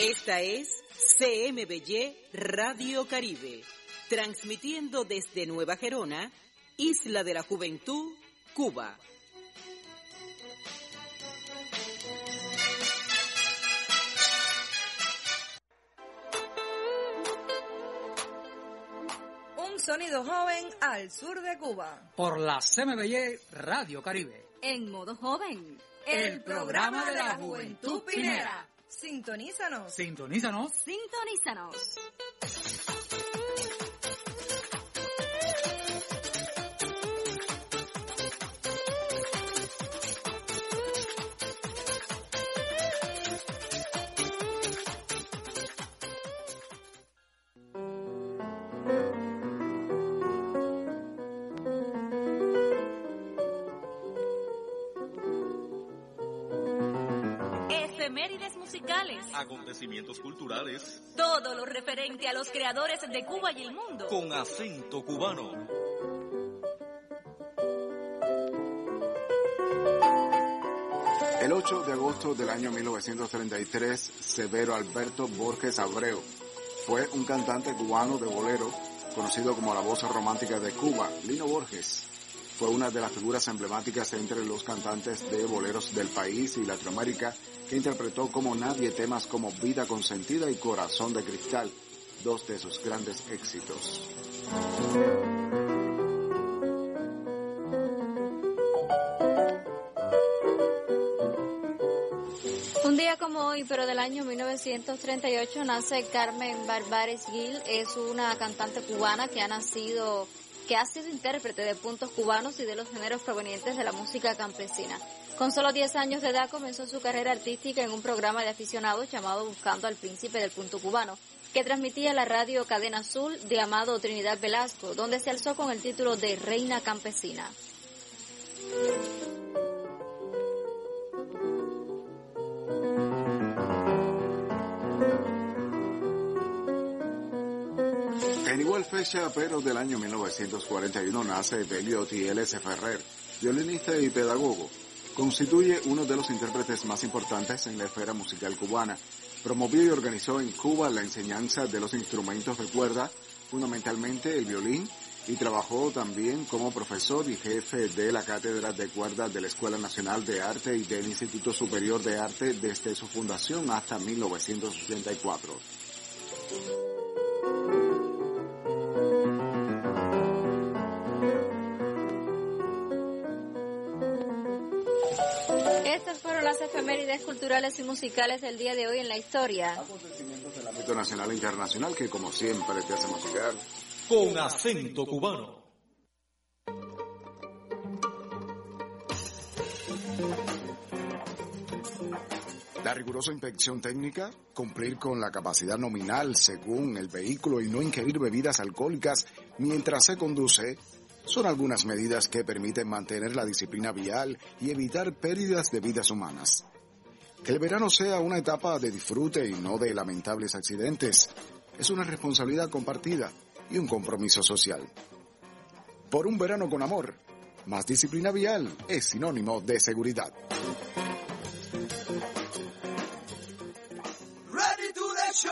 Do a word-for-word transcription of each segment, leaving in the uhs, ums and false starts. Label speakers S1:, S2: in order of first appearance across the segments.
S1: Esta es C M B Y Radio Caribe, transmitiendo desde Nueva Gerona, Isla de la Juventud, Cuba.
S2: Un sonido joven al sur de Cuba.
S3: Por la C M B Y Radio Caribe.
S4: En modo joven.
S2: El, el programa, programa de la Juventud Pinera. Sintonízanos.
S3: Sintonízanos.
S4: Sintonízanos. Efemérides musicales,
S5: acontecimientos culturales,
S4: todo lo referente a los creadores de Cuba y el mundo,
S5: con acento cubano.
S6: El ocho de agosto del año mil novecientos treinta y tres, Severo Alberto Borges Abreu fue un cantante cubano de bolero, conocido como la voz romántica de Cuba. Lino Borges fue una de las figuras emblemáticas entre los cantantes de boleros del país y Latinoamérica, que interpretó como nadie temas como Vida Consentida y Corazón de Cristal, dos de sus grandes éxitos.
S7: Un día como hoy, pero del año mil novecientos treinta y ocho, nace Carmen Barbares Gil. Es una cantante cubana que ha nacido, que ha sido intérprete de puntos cubanos y de los géneros provenientes de la música campesina. Con solo diez años de edad comenzó su carrera artística en un programa de aficionados llamado Buscando al Príncipe del Punto Cubano, que transmitía la radio Cadena Azul de Amado Trinidad Velasco, donde se alzó con el título de Reina Campesina.
S6: En igual fecha, pero del año mil novecientos cuarenta y uno, nace Belio T L S Ferrer, violinista y pedagogo. Constituye uno de los intérpretes más importantes en la esfera musical cubana. Promovió y organizó en Cuba la enseñanza de los instrumentos de cuerda, fundamentalmente el violín, y trabajó también como profesor y jefe de la cátedra de cuerda de la Escuela Nacional de Arte y del Instituto Superior de Arte desde su fundación hasta mil novecientos ochenta y cuatro.
S7: Estas fueron las efemérides culturales y musicales del día de hoy en la historia.
S6: Acontecimientos del ámbito nacional e internacional que, como siempre, te hacemos llegar
S5: con acento cubano.
S6: La rigurosa inspección técnica, cumplir con la capacidad nominal según el vehículo y no ingerir bebidas alcohólicas mientras se conduce, son algunas medidas que permiten mantener la disciplina vial y evitar pérdidas de vidas humanas. Que el verano sea una etapa de disfrute y no de lamentables accidentes es una responsabilidad compartida y un compromiso social. Por un verano con amor, más disciplina vial es sinónimo de seguridad.
S8: Ready to the show.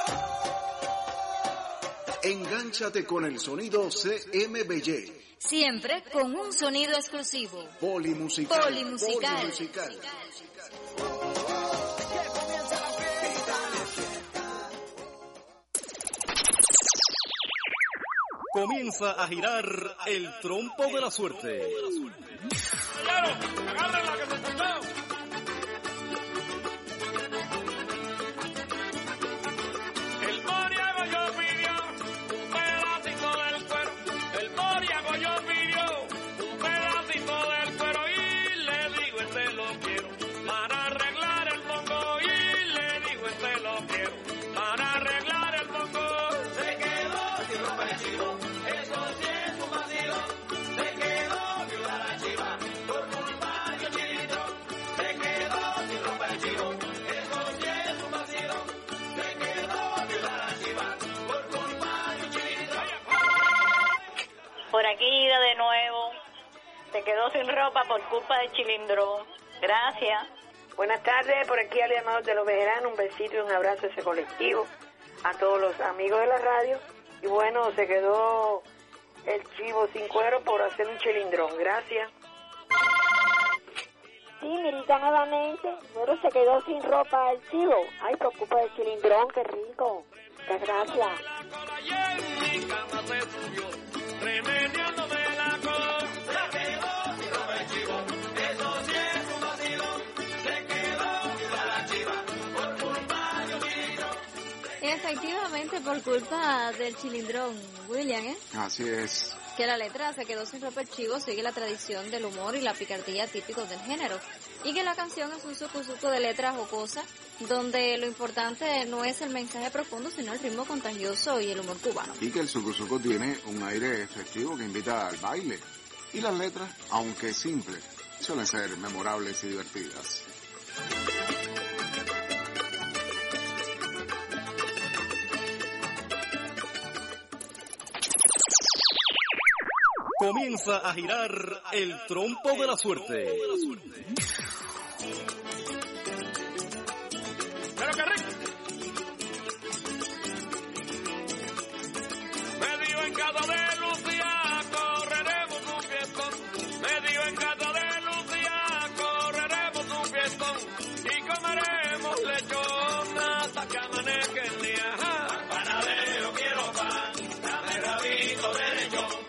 S6: Engánchate con el sonido C M B Y.
S4: Siempre con un sonido exclusivo.
S6: Polimusical.
S4: Polimusical.
S6: Polimusical.
S5: Comienza a girar el trompo de la suerte.
S9: ¡Agárrenla que se escuchó! El moriago yo pidió un pedacito del cuero. El moriago yo pidió un pedacito del cuero y le digo este lo quiero para arreglar el bongo y le digo este lo quiero para arreglar el bongo. Se quedó sin ropa de chivo, eso sí es un vacío. Se quedó viuda la chiva por culpa de un chilito. Se quedó sin ropa de chivo, eso sí es un vacío. Se quedó viuda la chiva por culpa de un chilito.
S10: Por aquí Ida de nuevo. Se quedó sin ropa por culpa del chilindrón. Gracias.
S8: Buenas tardes, por aquí al llamador de los veteranos, un besito y un abrazo a ese colectivo, a todos los amigos de la radio. Y bueno, se quedó el chivo sin cuero por hacer un chilindrón. Gracias.
S10: Sí, Mirita, nuevamente. Bueno, se quedó sin ropa el chivo. Ay, preocupa el chilindrón, qué rico. Muchas gracias.
S7: Efectivamente, por culpa del chilindrón, William, ¿eh?
S6: Así es.
S7: Que la letra se quedó sin ropa el chivo sigue la tradición del humor y la picardía típicos del género. Y que la canción es un suco-suco de letras jocosas, donde lo importante no es el mensaje profundo, sino el ritmo contagioso y el humor cubano.
S6: Y que el suco-suco tiene un aire festivo que invita al baile. Y las letras, aunque simples, suelen ser memorables y divertidas.
S5: Comienza a girar el trompo de la suerte.
S9: Pero qué rico. Medio en casa de Lucía correremos un fiestón. Medio en casa de Lucía correremos un fiestón. Y comeremos lechón hasta que amanezca el día. Pan panadero quiero pan, dame rabito de lechón.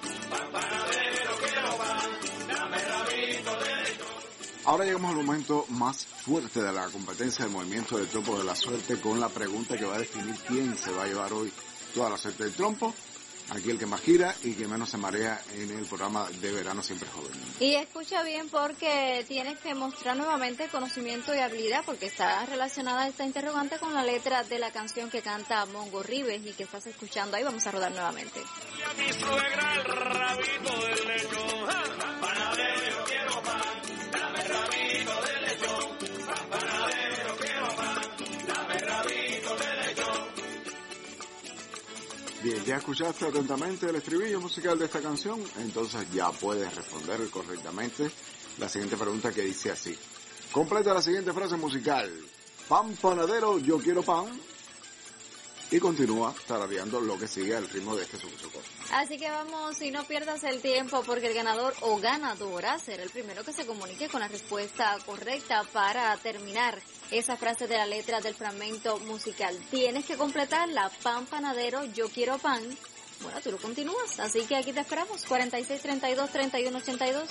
S6: Ahora llegamos al momento más fuerte de la competencia del movimiento del trompo de la suerte, con la pregunta que va a definir quién se va a llevar hoy toda la suerte del trompo. Aquí el que más gira y que menos se marea en el programa de verano siempre joven.
S7: Y escucha bien, porque tienes que mostrar nuevamente conocimiento y habilidad, porque está relacionada esta interrogante con la letra de la canción que canta Mongo Ribes y que estás escuchando ahí. Vamos a rodar nuevamente.
S9: Y a mi suegra el rabito del lechón. Pan panadero quiero pan, dame rabito de lechón. Pan panadero quiero pan, dame rabito de lechón.
S6: Bien, ya escuchaste atentamente el estribillo musical de esta canción, entonces ya puedes responder correctamente la siguiente pregunta, que dice así. Completa la siguiente frase musical. Pan panadero, yo quiero pan. Y continúa tarareando lo que sigue al ritmo de este suco-suco.
S7: Así que vamos, y no pierdas el tiempo, porque el ganador o ganadora será el primero que se comunique con la respuesta correcta para terminar esa frase de la letra del fragmento musical. Tienes que completarla. Pan panadero, yo quiero pan. Bueno, tú lo continúas, así que aquí te esperamos. cuarenta y seis, treinta y dos, treinta y uno, ochenta y dos.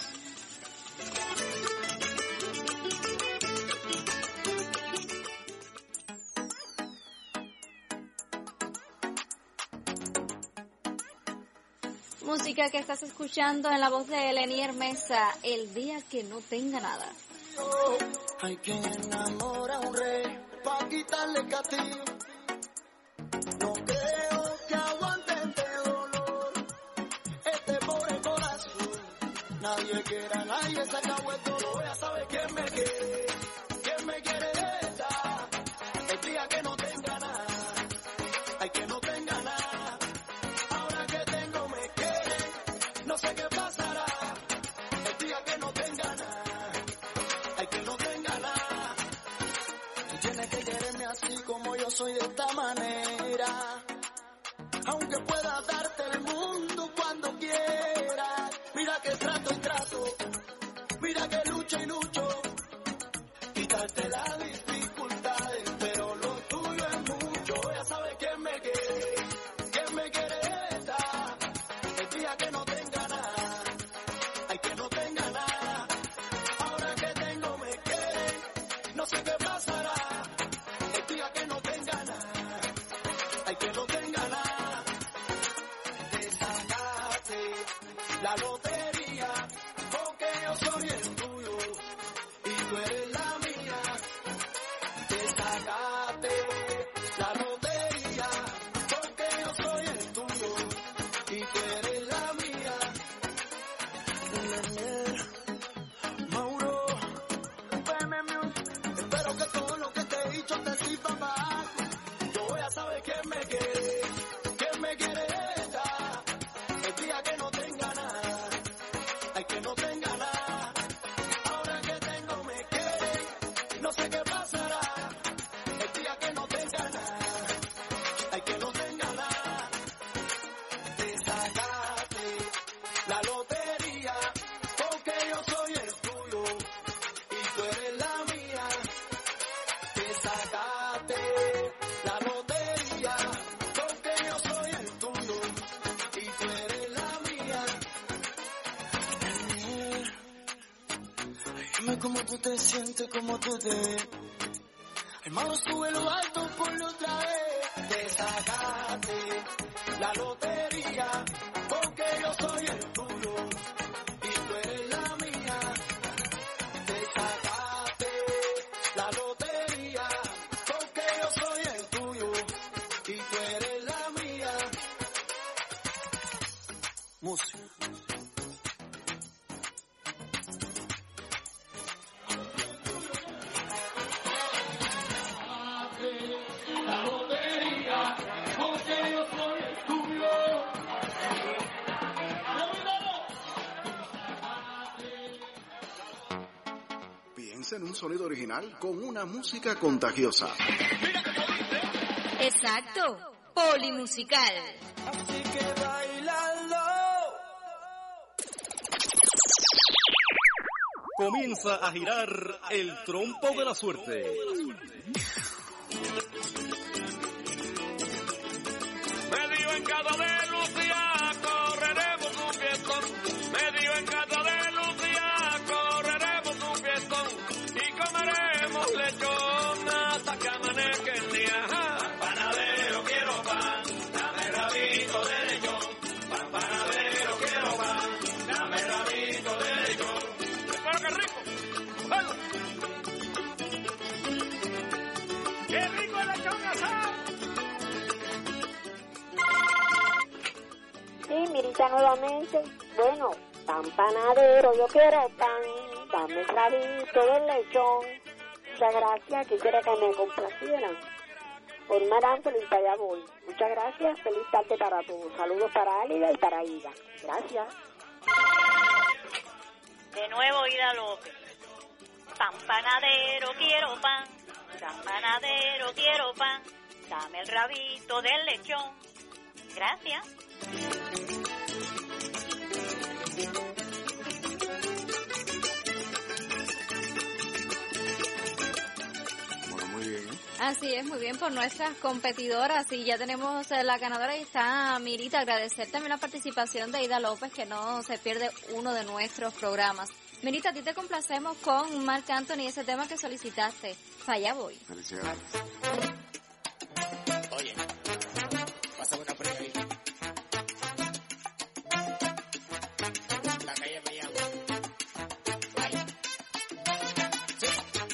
S7: Música que estás escuchando en la voz de Lenier Mesa, El día que no tenga nada.
S11: Hay quien enamora a un rey pa' quitarle castigo. No creo que aguante este dolor, este pobre corazón. Nadie quiera, nadie se acabó el dolor. Ya sabe quién me quiere, quién me quiere de esta. El día que no tenga nada, hay que no tenga nada. Ahora que tengo me quiere, no sé qué pasará. El día que no tenga nada, hay que no tenga nada. Tú tienes que quererme así como yo soy, de esta manera. Aunque pueda darte el mundo cuando quiera. Mira que trato y trato, mira que lucho y lucho. Quitarte las dificultades, pero lo tuyo es mucho. Ya sabes quién me quiere, quién me quiere esta. El día que no tenga nada, hay que no tenga nada. Ahora que tengo me quiere, no sé qué pasará. El día que no tenga nada, hay que no tenga nada. cómo tú te sientes, cómo tú te ves. Hermano, sube lo alto, ponlo otra vez. Te sacaste la lotería, porque yo soy el tuyo y tú eres la mía. Te sacaste la lotería, porque yo soy el tuyo y tú eres la mía. Música.
S6: En un sonido original con una música contagiosa.
S4: Exacto, polimusical.
S11: Así que bailalo.
S5: Comienza a girar el trompo de la suerte.
S9: Medio en cada de Lucía, correremos un fiestón. Medio en cada de Lucía, correremos un fiestón. Y comeremos lechón hasta que amanezca el día. Pan panadero, quiero pan, dame rabito de lechón. Pan panadero, quiero pan, dame rabito de lechón. ¡Pero qué rico! ¡Ojalá! ¡Qué rico el lechón asado!
S10: Sí, Mirita nuevamente. Bueno, pan panadero, yo quiero pan, dame el rabito del lechón. Muchas gracias, quisiera que me complacieran. Por Maránfilo y para allá voy. Muchas gracias, feliz tarde para todos. Saludos para Álida y para Ida. Gracias.
S4: De nuevo Ida López. Pan panadero, quiero pan. Pan panadero, quiero pan. Dame el rabito del lechón. Gracias.
S6: Bueno, muy bien.
S7: Así es, muy bien por nuestras competidoras y ya tenemos eh, la ganadora y está Mirita. Agradecer también la participación de Ida López, que no se pierde uno de nuestros programas. Mirita, a ti te complacemos con Marc Anthony, ese tema que solicitaste. Para allá voy.
S6: Felicidades.
S12: Oye, pásame una prueba ahí. La calle me llama. Ay. Sí.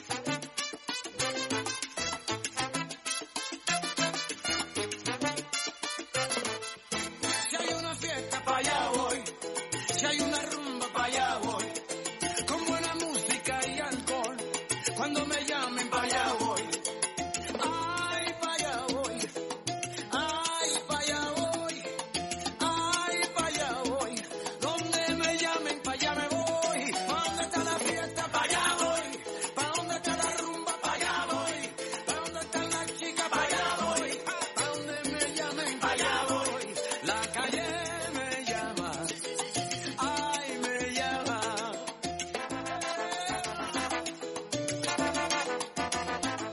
S11: Si hay una fiesta, pa' allá voy. Si hay una rumba, pa' allá voy. Con buena música y alcohol. Cuando me llamen, pa' allá voy. Ay, pa' allá voy. Ay, pa' allá voy. Ay, pa' allá voy. Donde me llamen, pa' allá me voy. Pa' donde está la fiesta, pa' allá voy. Pa' donde está la rumba, pa' allá voy. Pa' donde están las chicas, pa' allá voy. Pa' donde me llamen, pa' allá voy. La calle me llama. Ay, me llama.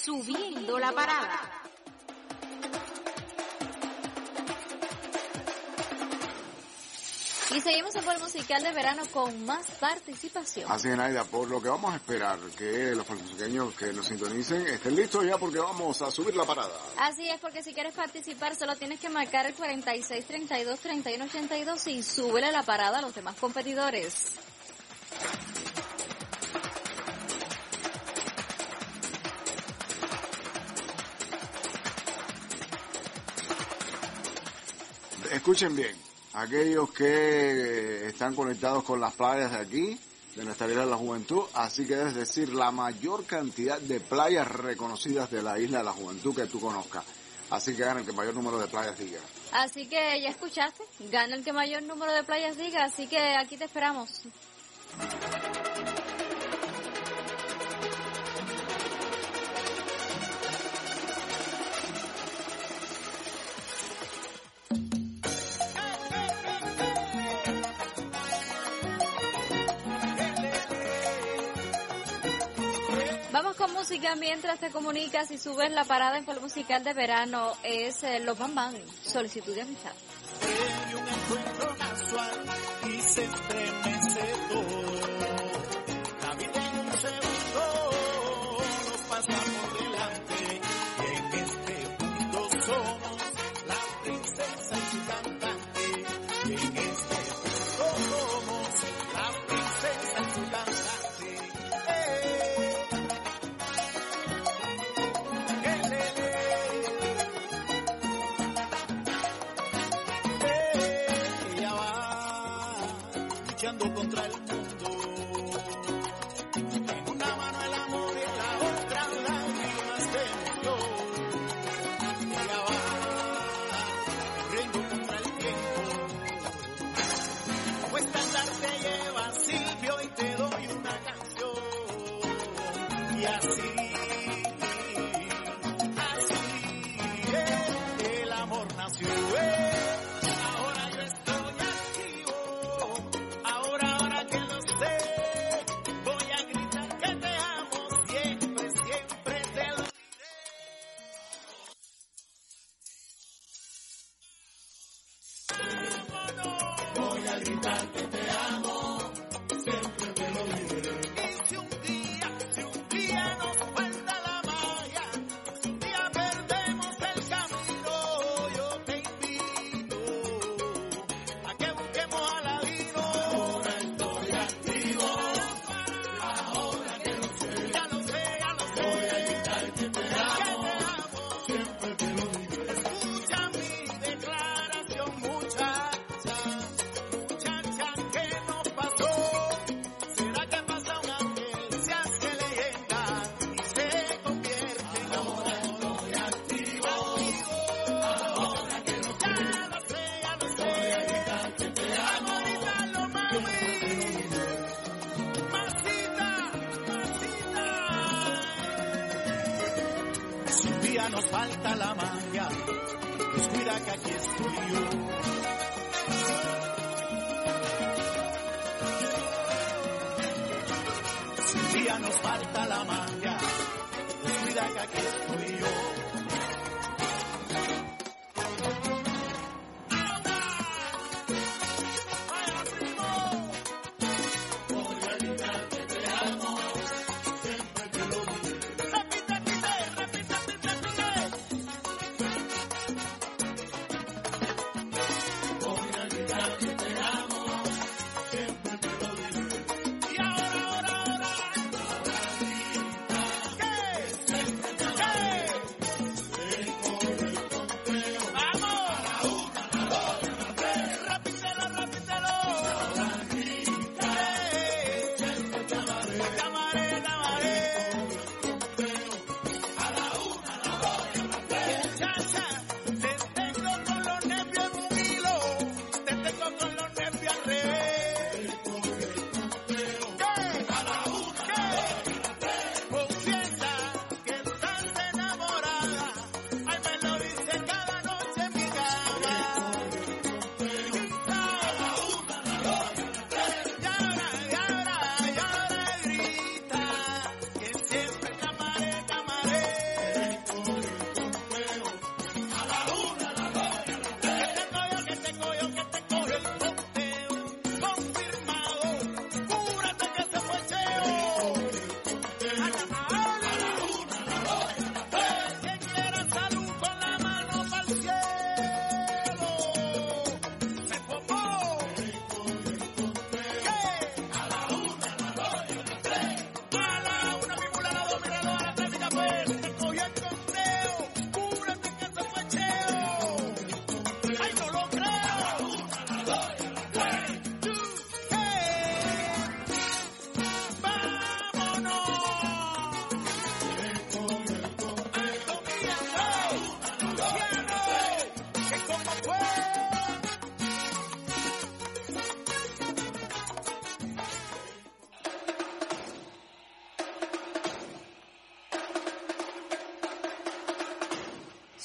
S7: Subiendo la Parada. Y seguimos en el musical de verano con más participación.
S6: Así es, Naida, por lo que vamos a esperar que los puertorriqueños que nos sintonicen estén listos ya porque vamos a subir la parada.
S7: Así es, porque si quieres participar solo tienes que marcar el cuarenta y seis, treinta y dos, treinta y uno, ochenta y dos y súbele la parada a los demás competidores.
S6: Escuchen bien, aquellos que están conectados con las playas de aquí, de nuestra isla de la Juventud, así que es decir, la mayor cantidad de playas reconocidas de la isla de la Juventud que tú conozcas. Así que gana el que mayor número de playas diga.
S7: Así que ya escuchaste, gana el que mayor número de playas diga, así que aquí te esperamos. Vamos con música mientras te comunicas y subes la parada en Foro Musical de verano. Es eh, Los Bam Bam, Solicitud de Amistad.
S11: Hay un encuentro casual y se estremece todo. La vida en un segundo nos pasa por delante. Y en este mundo somos la princesa y su cantante. Y en este mundo somos la princesa y su cantante. Contra el mundo, en una mano el amor y en la otra lágrimas de emoción. Ella va corriendo contra el tiempo, como estándar te lleva Silvio y te doy una canción. Y así, así eh, el amor nació. Eh. Nos falta la magia, descuida que aquí estoy yo. Si un día nos falta la magia, descuida que aquí estoy yo.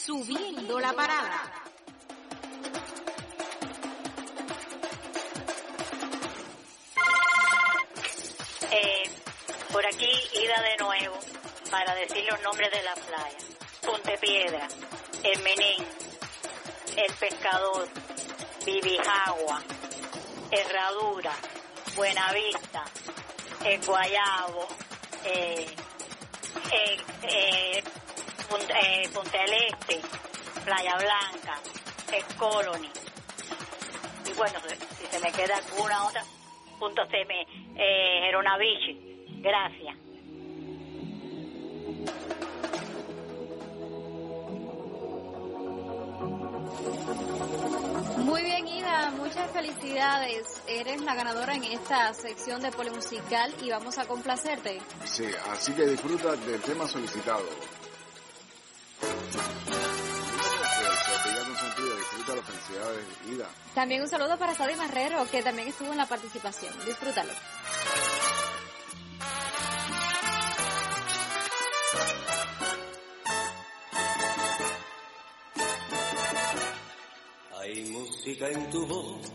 S1: Subiendo la parada.
S4: Eh, por aquí, Ida de nuevo, para decir los nombres de la playa. Pontepiedra, El Menín, El Pescador, Vivijagua, Herradura, Buenavista, El Guayabo, eh, eh, eh, Punta, eh, Punta del Este, Playa Blanca, El Colony. Y bueno, si se me queda alguna otra, Punto C M, eh, Geronavici. Gracias.
S7: Muy bien, Ida, muchas felicidades. Eres la ganadora en esta sección de Polimusical y vamos a complacerte.
S6: Sí, así que disfruta del tema solicitado. Disfruta las felicidades, Ida.
S7: También un saludo para Sadie Marrero, que también estuvo en la participación. Disfrútalo.
S13: Hay música en tu voz,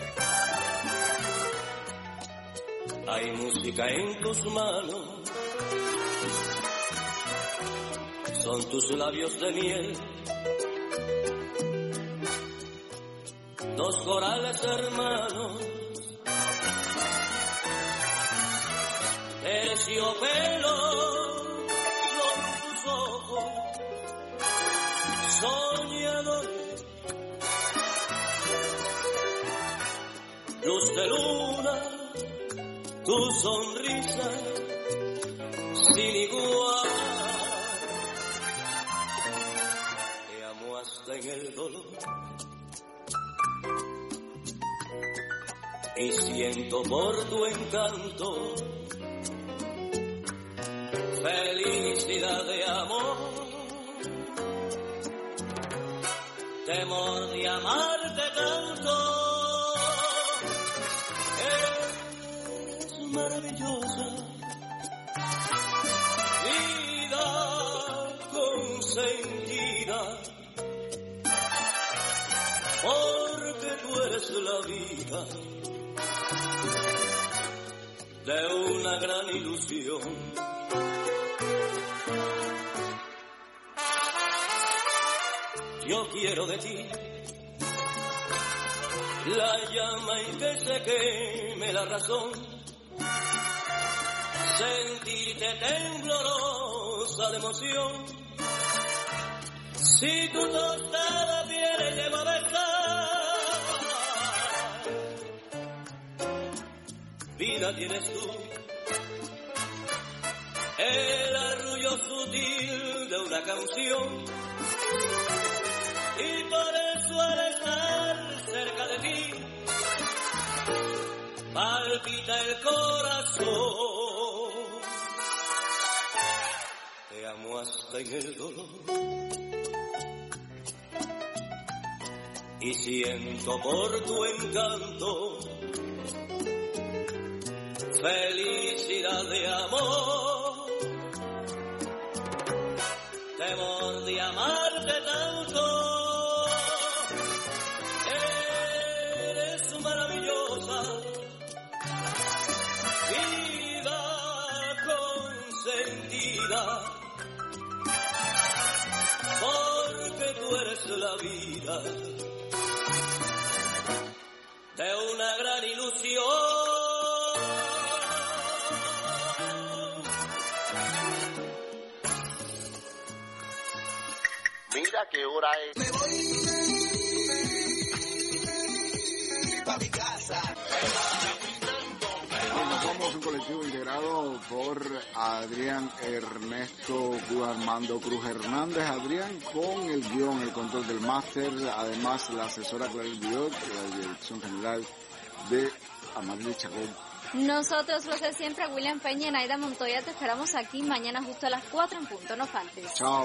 S13: hay música en tus manos, son tus labios de miel, dos corales hermanos, terciopelo son tus ojos, soñadores. Luz de luna, tu sonrisa sin igual. Te amo hasta en el dolor y siento por tu encanto felicidad de amor, temor de amarte tanto. Maravillosa, vida consentida, porque tú eres la vida de una gran ilusión. Yo quiero de ti la llama en que se queme la razón, sentirte temblorosa de emoción. Si tu tostada piel lleva a besar, vida tienes tú, el arrullo sutil de una canción, y por eso al estar cerca de ti palpita el corazón. Te amo hasta en el dolor y siento por tu encanto felicidad de amor, temor de amarte tanto. Eres maravillosa, vida consentida, porque tú eres la vida de una gran ilusión.
S14: Mira qué hora es.
S11: Me voy pa' mi casa.
S6: Bueno, somos un colectivo integrado por Adrián Ernesto Armando Cruz Hernández. Adrián con el guión, el control del máster, además la asesora Clary Biot, la dirección general de Amalia Chacón.
S7: Nosotros los de siempre, William Peña y Naida Montoya, te esperamos aquí mañana justo a las cuatro en punto, no faltes.
S6: Chao.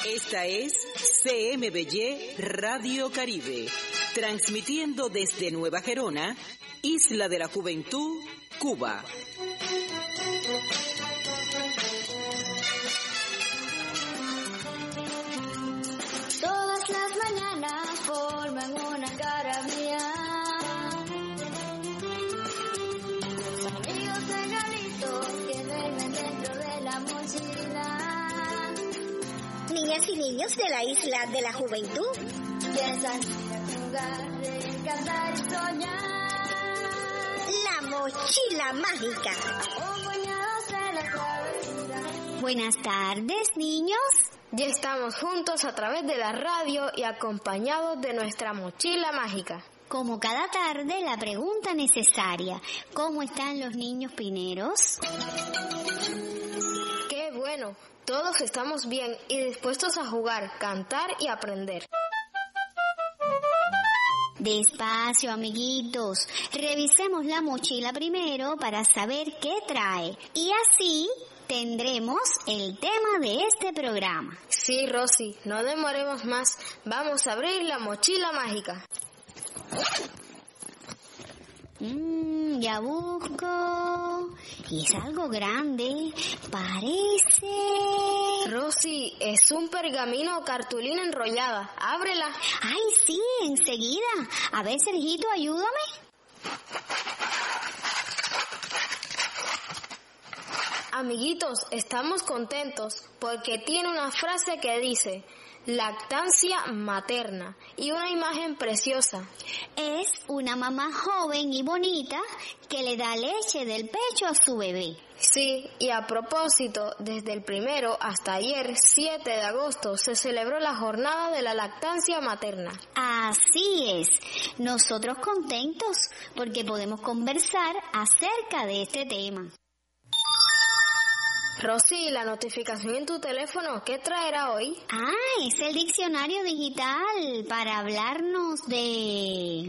S1: Esta es C M B Y Radio Caribe, transmitiendo desde Nueva Gerona, Isla de la Juventud, Cuba.
S15: Todas las mañanas forman una cara mía. Los amigos regalitos que duermen dentro de la mochila.
S16: Niñas y niños de la Isla de la Juventud
S15: Piensan en jugar, de cantar y soñar.
S16: La mochila mágica.
S15: Acompañados de la travesura.
S16: Buenas tardes, niños.
S17: Ya estamos juntos a través de la radio y acompañados de nuestra mochila mágica.
S16: Como cada tarde, la pregunta necesaria: ¿cómo están los niños pineros?
S17: ¡Qué bueno! Todos estamos bien y dispuestos a jugar, cantar y aprender.
S16: Despacio, amiguitos. Revisemos la mochila primero para saber qué trae. Y así tendremos el tema de este programa.
S17: Sí, Rosy, no demoremos más. Vamos a abrir la mochila mágica.
S16: Mmm, ya busco. Y es algo grande. Parece...
S17: Rosy, es un pergamino o cartulina enrollada. Ábrela.
S16: Ay, sí, enseguida. A ver, Sergito, ayúdame.
S17: Amiguitos, estamos contentos porque tiene una frase que dice: lactancia materna, y una imagen preciosa.
S16: Es una mamá joven y bonita que le da leche del pecho a su bebé.
S17: Sí, y a propósito, desde el primero hasta ayer, siete de agosto, se celebró la jornada de la lactancia materna.
S16: Así es, nosotros contentos porque podemos conversar acerca de este tema.
S17: Rosy, la notificación en tu teléfono, ¿qué traerá hoy?
S16: Ah, es el diccionario digital para hablarnos de...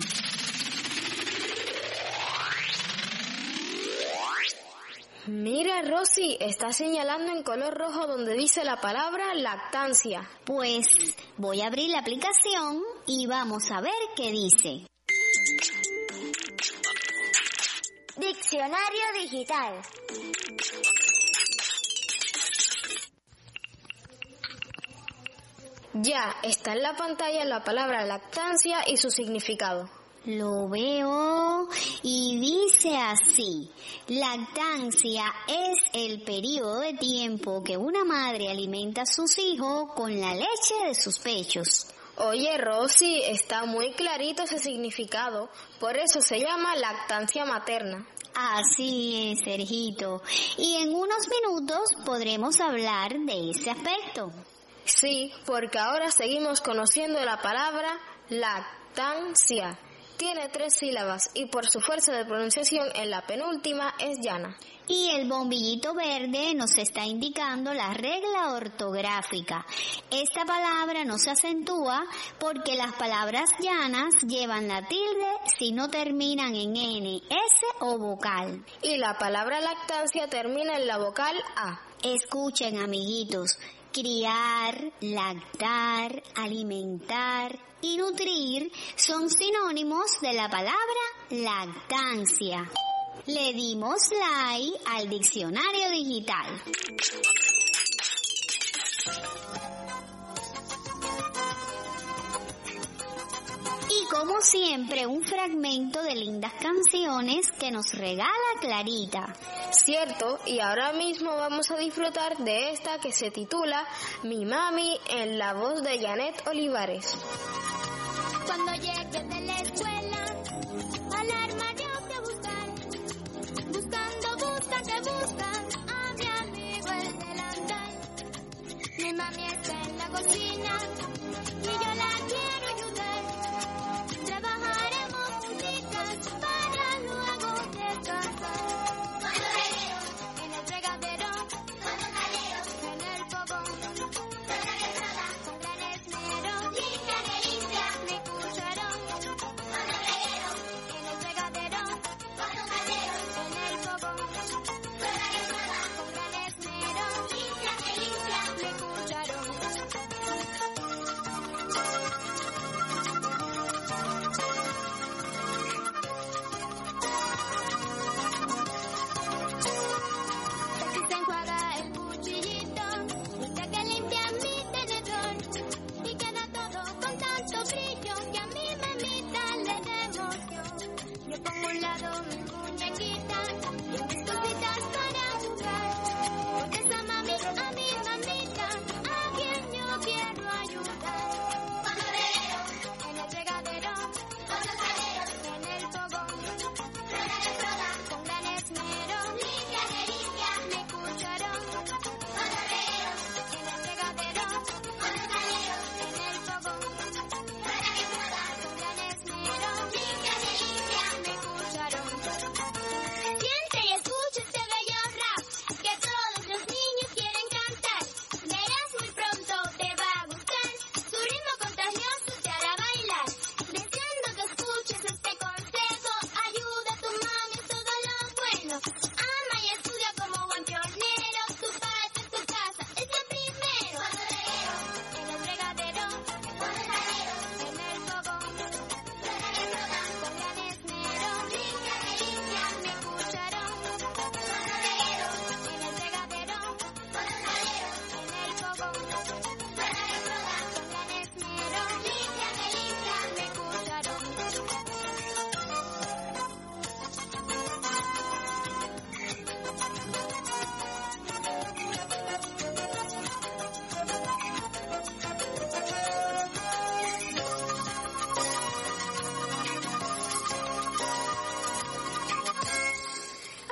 S17: Mira, Rosy, está señalando en color rojo donde dice la palabra lactancia.
S16: Pues voy a abrir la aplicación y vamos a ver qué dice.
S15: Diccionario digital.
S17: Ya, está en la pantalla la palabra lactancia y su significado.
S16: Lo veo y dice así: lactancia es el periodo de tiempo que una madre alimenta a sus hijos con la leche de sus pechos.
S17: Oye, Rosy, está muy clarito ese significado, por eso se llama lactancia materna.
S16: Así es, Sergito, y en unos minutos podremos hablar de ese aspecto.
S17: Sí, porque ahora seguimos conociendo la palabra lactancia. Tiene tres sílabas y por su fuerza de pronunciación en la penúltima es llana.
S16: Y el bombillito verde nos está indicando la regla ortográfica. Esta palabra no se acentúa porque las palabras llanas llevan la tilde si no terminan en N, S o vocal.
S17: Y la palabra lactancia termina en la vocal A.
S16: Escuchen, amiguitos. Criar, lactar, alimentar y nutrir son sinónimos de la palabra lactancia. Le dimos like al diccionario digital. Y como siempre, un fragmento de lindas canciones que nos regala Clarita.
S17: Cierto, y ahora mismo vamos a disfrutar de esta que se titula Mi Mami, en la voz de Janet Olivares.
S15: Cuando llegues de la escuela, al armario te buscan, buscando, buscan, te buscan a mi amigo el delantal. Mi mami está en la cocina y yo la quiero ayudar. Trabajaremos juntitas para luego descansar. En el fregadero, en el fogón, con gran esmero, limpia que limpia mi cucharón. En el fregadero, en el fogón, con gran esmero, limpia que limpia mi cucharón.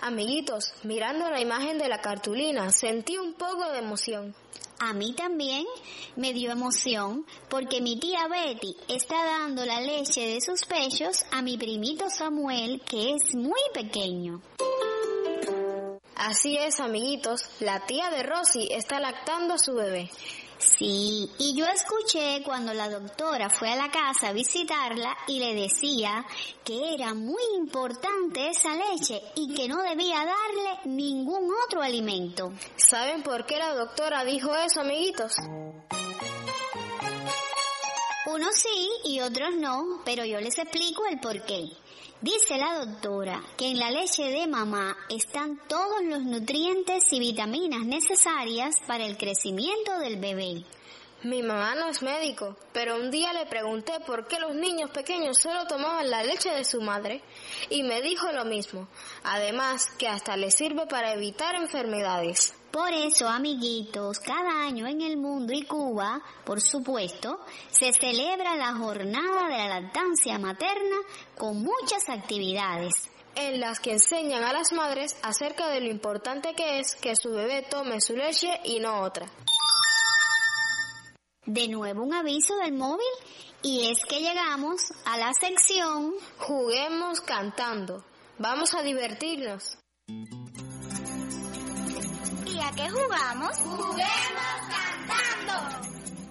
S17: Amiguitos, mirando la imagen de la cartulina, sentí un poco de emoción.
S16: A mí también me dio emoción porque mi tía Betty está dando la leche de sus pechos a mi primito Samuel, que es muy pequeño.
S17: Así es, amiguitos, la tía de Rosy está lactando a su bebé.
S16: Sí, y yo escuché cuando la doctora fue a la casa a visitarla y le decía que era muy importante esa leche y que no debía darle ningún otro alimento.
S17: ¿Saben por qué la doctora dijo eso, amiguitos?
S16: Unos sí y otros no, pero yo les explico el por qué. Dice la doctora que en la leche de mamá están todos los nutrientes y vitaminas necesarias para el crecimiento del bebé.
S17: Mi mamá no es médico, pero un día le pregunté por qué los niños pequeños solo tomaban la leche de su madre y me dijo lo mismo. Además, que hasta les sirve para evitar enfermedades.
S16: Por eso, amiguitos, cada año en el mundo y Cuba, por supuesto, se celebra la jornada de la lactancia materna con muchas actividades,
S17: en las que enseñan a las madres acerca de lo importante que es que su bebé tome su leche y no otra.
S16: De nuevo un aviso del móvil, y es que llegamos a la sección
S17: Juguemos cantando. Vamos a divertirnos.
S16: ¿Y a qué jugamos?
S15: ¡Juguemos cantando!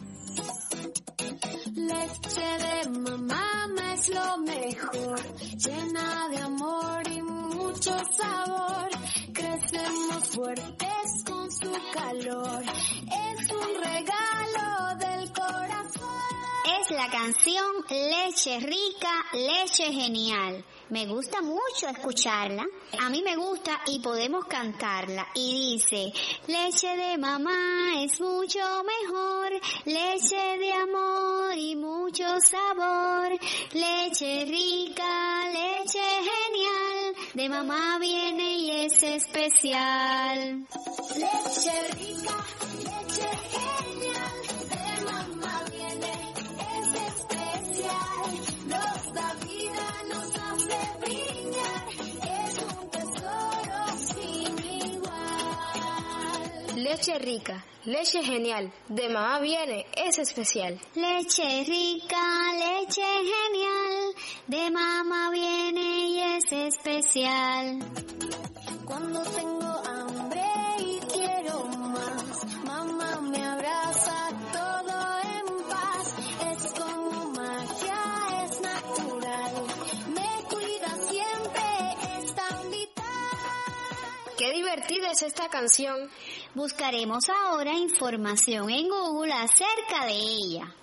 S18: Leche de mamá es lo mejor, llena de amor y mucho sabor. Crecemos fuertes con su calor, es un regalo del corazón.
S16: Es la canción Leche Rica, Leche Genial. Me gusta mucho escucharla. A mí me gusta y podemos cantarla. Y dice, leche de mamá es mucho mejor, leche de amor y mucho sabor. Leche rica, leche genial, de mamá viene y es especial.
S18: Leche rica, leche genial, de mamá viene, es especial. Nos da vida, nos hace brillar, es un tesoro sin igual.
S17: Leche rica, leche genial, de mamá viene, es especial.
S16: Leche rica, leche genial, de mamá viene y es especial.
S18: Cuando tengo hambre y quiero más, mamá me abraza todo en paz. Es como magia, es natural, me cuida siempre, es tan vital.
S17: ¡Qué divertida es esta canción!
S16: Buscaremos ahora información en Google acerca de ella.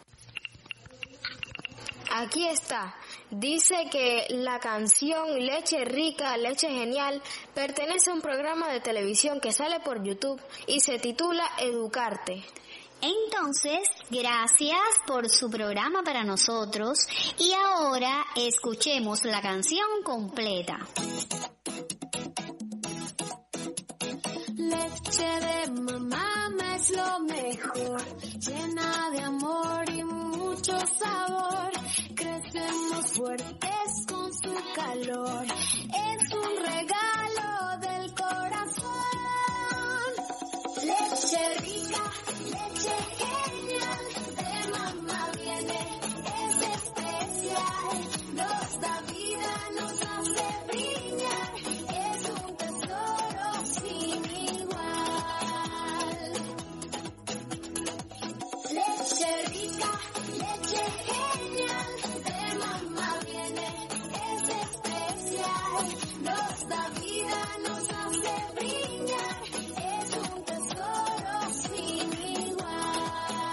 S17: Aquí está. Dice que la canción Leche Rica, Leche Genial pertenece a un programa de televisión que sale por YouTube y se titula Educarte.
S16: Entonces, gracias por su programa para nosotros y ahora escuchemos la canción completa.
S18: Leche de mamá es lo mejor, llena de amor y mucho sabor. Crecemos fuertes con su calor, es un regalo del corazón. Leche rica, leche genial, de mamá viene, es especial. Nos da vida, nos hace brillar, es un tesoro sin igual. Leche rica, leche genial, de mamá viene, es especial. Nos da vida, nos hace brillar, es un tesoro sin igual.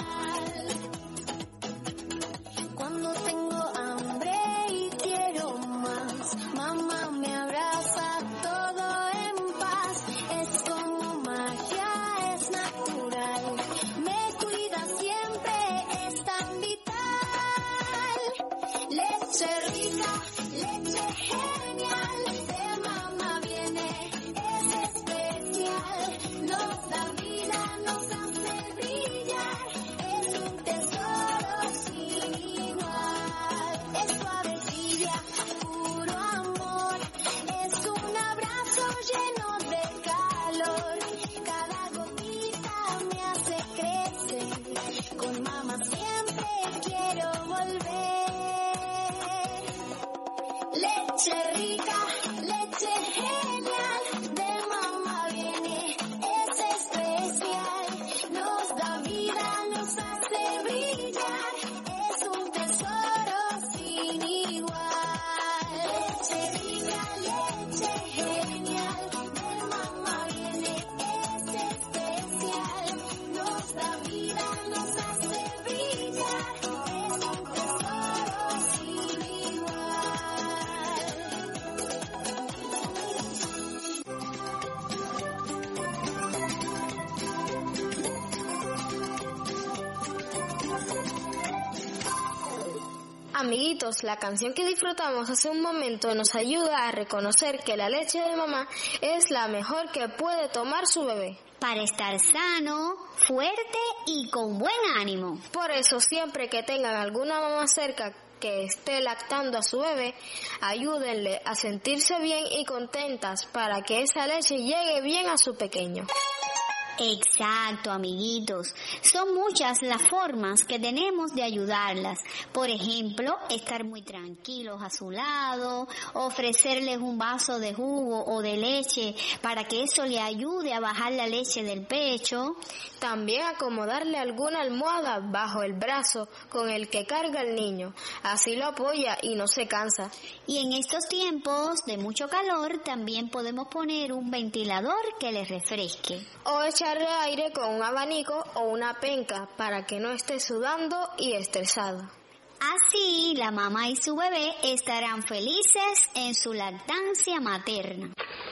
S17: Amiguitos, la canción que disfrutamos hace un momento nos ayuda a reconocer que la leche de mamá es la mejor que puede tomar su bebé.
S16: Para estar sano, fuerte y con buen ánimo.
S17: Por eso, siempre que tengan alguna mamá cerca que esté lactando a su bebé, ayúdenle a sentirse bien y contentas para que esa leche llegue bien a su pequeño.
S16: Exacto, amiguitos. Son muchas las formas que tenemos de ayudarlas. Por ejemplo, estar muy tranquilos a su lado, ofrecerles un vaso de jugo o de leche para que eso le ayude a bajar la leche del pecho.
S17: También acomodarle alguna almohada bajo el brazo con el que carga el niño. Así lo apoya y no se cansa.
S16: Y en estos tiempos de mucho calor también podemos poner un ventilador que le refresque.
S17: O echarle aire con un abanico o una penca para que no esté sudando y estresado.
S16: Así la mamá y su bebé estarán felices en su lactancia materna.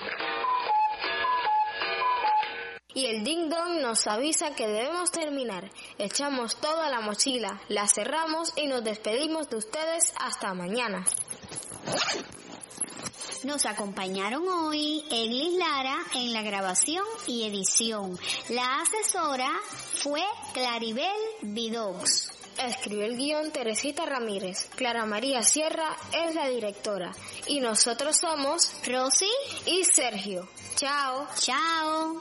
S17: Y el ding dong nos avisa que debemos terminar. Echamos toda la mochila, la cerramos y nos despedimos de ustedes hasta mañana.
S16: Nos acompañaron hoy Eglis Lara en la grabación y edición. La asesora fue Claribel Vidox.
S17: Escribió el guión Teresita Ramírez. Clara María Sierra es la directora. Y nosotros somos
S16: Rosy
S17: y Sergio. Chao.
S16: Chao.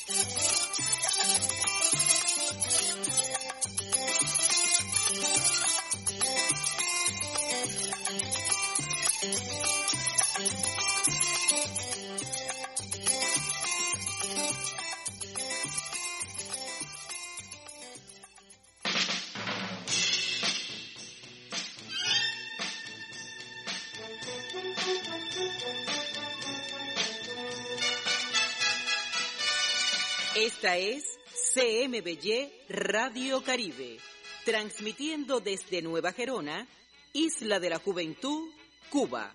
S1: Esta es C M B Y Radio Caribe, transmitiendo desde Nueva Gerona, Isla de la Juventud, Cuba.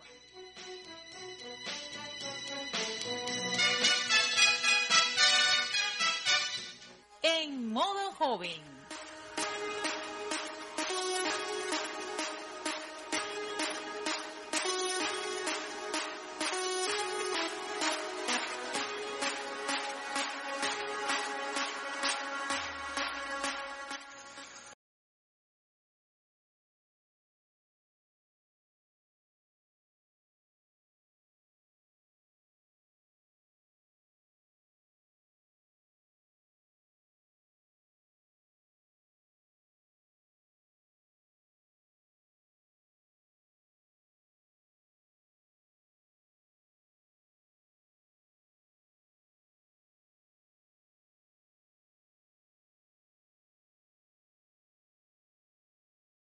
S2: En modo joven.